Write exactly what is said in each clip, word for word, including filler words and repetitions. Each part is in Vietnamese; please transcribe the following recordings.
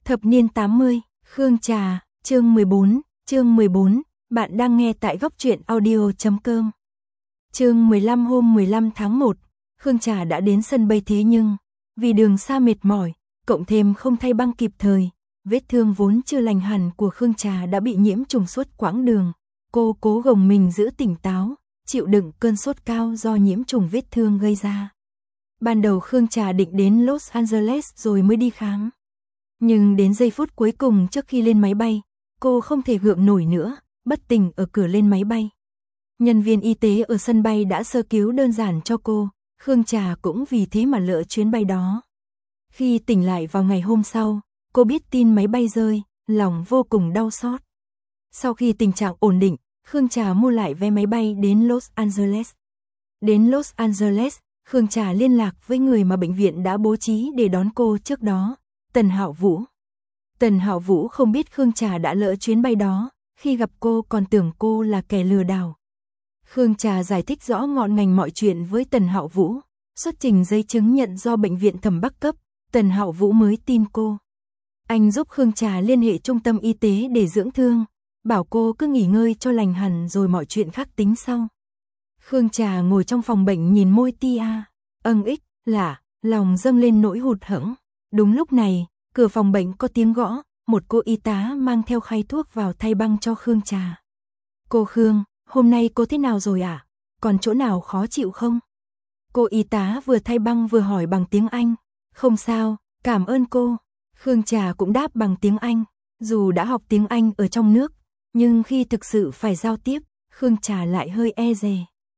Thập niên tám mươi, Khương Trà, chương mười bốn, chương mười bốn, bạn đang nghe tại góc truyện audio chấm com. Chương mười lăm hôm mười lăm tháng một, Khương Trà đã đến sân bay thế nhưng, vì đường xa mệt mỏi, cộng thêm không thay băng kịp thời, vết thương vốn chưa lành hẳn của Khương Trà đã bị nhiễm trùng suốt quãng đường. Cô cố gồng mình giữ tỉnh táo, chịu đựng cơn sốt cao do nhiễm trùng vết thương gây ra. Ban đầu Khương Trà định đến Los Angeles rồi mới đi khám. Nhưng đến giây phút cuối cùng trước khi lên máy bay, cô không thể gượng nổi nữa, bất tỉnh ở cửa lên máy bay. Nhân viên y tế ở sân bay đã sơ cứu đơn giản cho cô, Khương Trà cũng vì thế mà lỡ chuyến bay đó. Khi tỉnh lại vào ngày hôm sau, cô biết tin máy bay rơi, lòng vô cùng đau xót. Sau khi tình trạng ổn định, Khương Trà mua lại vé máy bay đến Los Angeles. Đến Los Angeles, Khương Trà liên lạc với người mà bệnh viện đã bố trí để đón cô trước đó, Tần Hạo Vũ. Tần Hạo Vũ không biết Khương Trà đã lỡ chuyến bay đó, khi gặp cô còn tưởng cô là kẻ lừa đảo. Khương Trà giải thích rõ ngọn ngành mọi chuyện với Tần Hạo Vũ, xuất trình giấy chứng nhận do bệnh viện Thẩm Bắc cấp, Tần Hạo Vũ mới tin cô. Anh giúp Khương Trà liên hệ trung tâm y tế để dưỡng thương, bảo cô cứ nghỉ ngơi cho lành hẳn rồi mọi chuyện khác tính sau. Khương Trà ngồi trong phòng bệnh nhìn môi tia, âng ích, lạ, lòng dâng lên nỗi hụt hẫng. Đúng lúc này, cửa phòng bệnh có tiếng gõ, một cô y tá mang theo khay thuốc vào thay băng cho Khương Trà. Cô Khương, hôm nay cô thế nào rồi ạ? À? Còn chỗ nào khó chịu không? Cô y tá vừa thay băng vừa hỏi bằng tiếng Anh. Không sao, cảm ơn cô. Khương Trà cũng đáp bằng tiếng Anh, dù đã học tiếng Anh ở trong nước, nhưng khi thực sự phải giao tiếp, Khương Trà lại hơi e dè.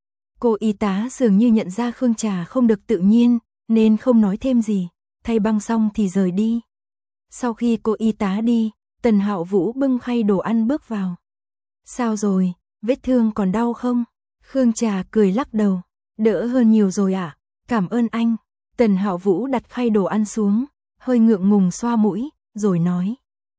Cô y tá dường như nhận ra Khương Trà không được tự nhiên, nên không nói thêm gì, thay băng xong thì rời đi. Sau khi cô y tá đi, Tần Hạo Vũ bưng khay đồ ăn bước vào. Sao rồi, vết thương còn đau không? Khương Trà cười lắc đầu, đỡ hơn nhiều rồi ạ, à? Cảm ơn anh. Tần Hạo Vũ đặt khay đồ ăn xuống, hơi ngượng ngùng xoa mũi, rồi nói.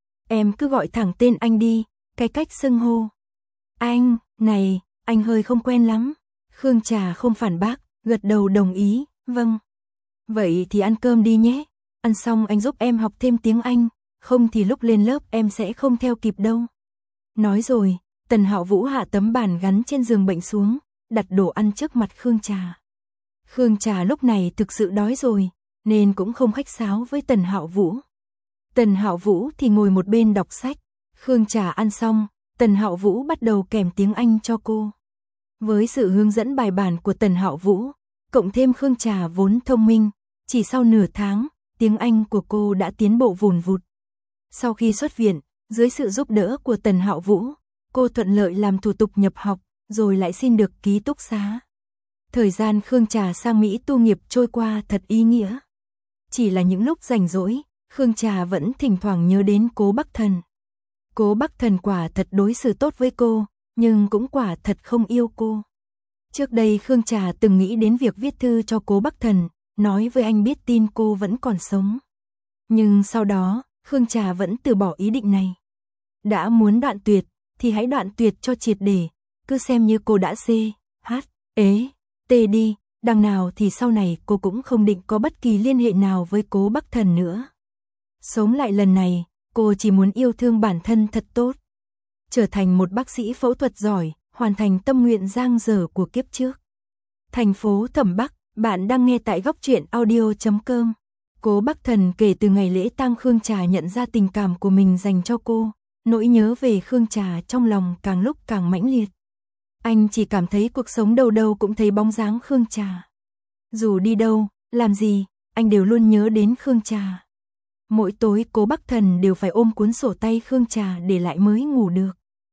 Em cứ gọi thẳng tên anh đi, cái cách xưng hô. Anh, này, anh hơi không quen lắm. Khương Trà không phản bác, gật đầu đồng ý, vâng. Vậy thì ăn cơm đi nhé, ăn xong anh giúp em học thêm tiếng Anh, không thì lúc lên lớp em sẽ không theo kịp đâu. Nói rồi, Tần Hạo Vũ hạ tấm bàn gắn trên giường bệnh xuống, đặt đồ ăn trước mặt Khương Trà. Khương Trà lúc này thực sự đói rồi, nên cũng không khách sáo với Tần Hạo Vũ. Tần Hạo Vũ thì ngồi một bên đọc sách. Khương Trà ăn xong, Tần Hạo Vũ bắt đầu kèm tiếng Anh cho cô. Với sự hướng dẫn bài bản của Tần Hạo Vũ, cộng thêm Khương Trà vốn thông minh, chỉ sau nửa tháng, tiếng Anh của cô đã tiến bộ vùn vụt. Sau khi xuất viện, dưới sự giúp đỡ của Tần Hạo Vũ, cô thuận lợi làm thủ tục nhập học, rồi lại xin được ký túc xá. Thời gian Khương Trà sang Mỹ tu nghiệp trôi qua thật ý nghĩa. Chỉ là những lúc rảnh rỗi, Khương Trà vẫn thỉnh thoảng nhớ đến Cố Bắc Thần. Cố Bắc Thần quả thật đối xử tốt với cô, nhưng cũng quả thật không yêu cô. Trước đây Khương Trà từng nghĩ đến việc viết thư cho Cố Bắc Thần, nói với anh biết tin cô vẫn còn sống. Nhưng sau đó, Khương Trà vẫn từ bỏ ý định này. Đã muốn đoạn tuyệt, thì hãy đoạn tuyệt cho triệt để, cứ xem như cô đã C, H, ế, T đi, đằng nào thì sau này cô cũng không định có bất kỳ liên hệ nào với Cố Bắc Thần nữa. Sống lại lần này, cô chỉ muốn yêu thương bản thân thật tốt. Trở thành một bác sĩ phẫu thuật giỏi, hoàn thành tâm nguyện dang dở của kiếp trước. Thành phố Thẩm Bắc, bạn đang nghe tại góc truyện audio chấm com. Cố Bắc Thần kể từ ngày lễ tang Khương Trà nhận ra tình cảm của mình dành cho cô, nỗi nhớ về Khương Trà trong lòng càng lúc càng mãnh liệt. Anh chỉ cảm thấy cuộc sống đâu đâu cũng thấy bóng dáng Khương Trà. Dù đi đâu, làm gì, anh đều luôn nhớ đến Khương Trà. Mỗi tối Cố Bắc Thần đều phải ôm cuốn sổ tay Khương Trà để lại mới ngủ được.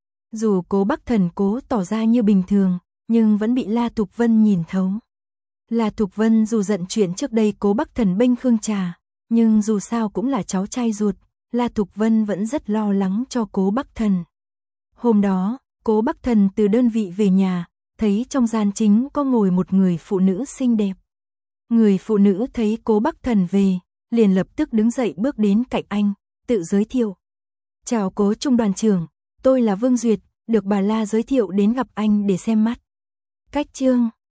Dù Cố Bắc Thần cố tỏ ra như bình thường, nhưng vẫn bị La Thục Vân nhìn thấu. La Thục Vân dù giận chuyện trước đây Cố Bắc Thần bênh Khương Trà, nhưng dù sao cũng là cháu trai ruột, La Thục Vân vẫn rất lo lắng cho Cố Bắc Thần. Hôm đó, Cố Bắc Thần từ đơn vị về nhà, thấy trong gian chính có ngồi một người phụ nữ xinh đẹp. Người phụ nữ thấy Cố Bắc Thần về, liền lập tức đứng dậy bước đến cạnh anh, tự giới thiệu. Chào Cố Trung đoàn trưởng, tôi là Vương Duyệt, được bà La giới thiệu đến gặp anh để xem mắt. Cách chương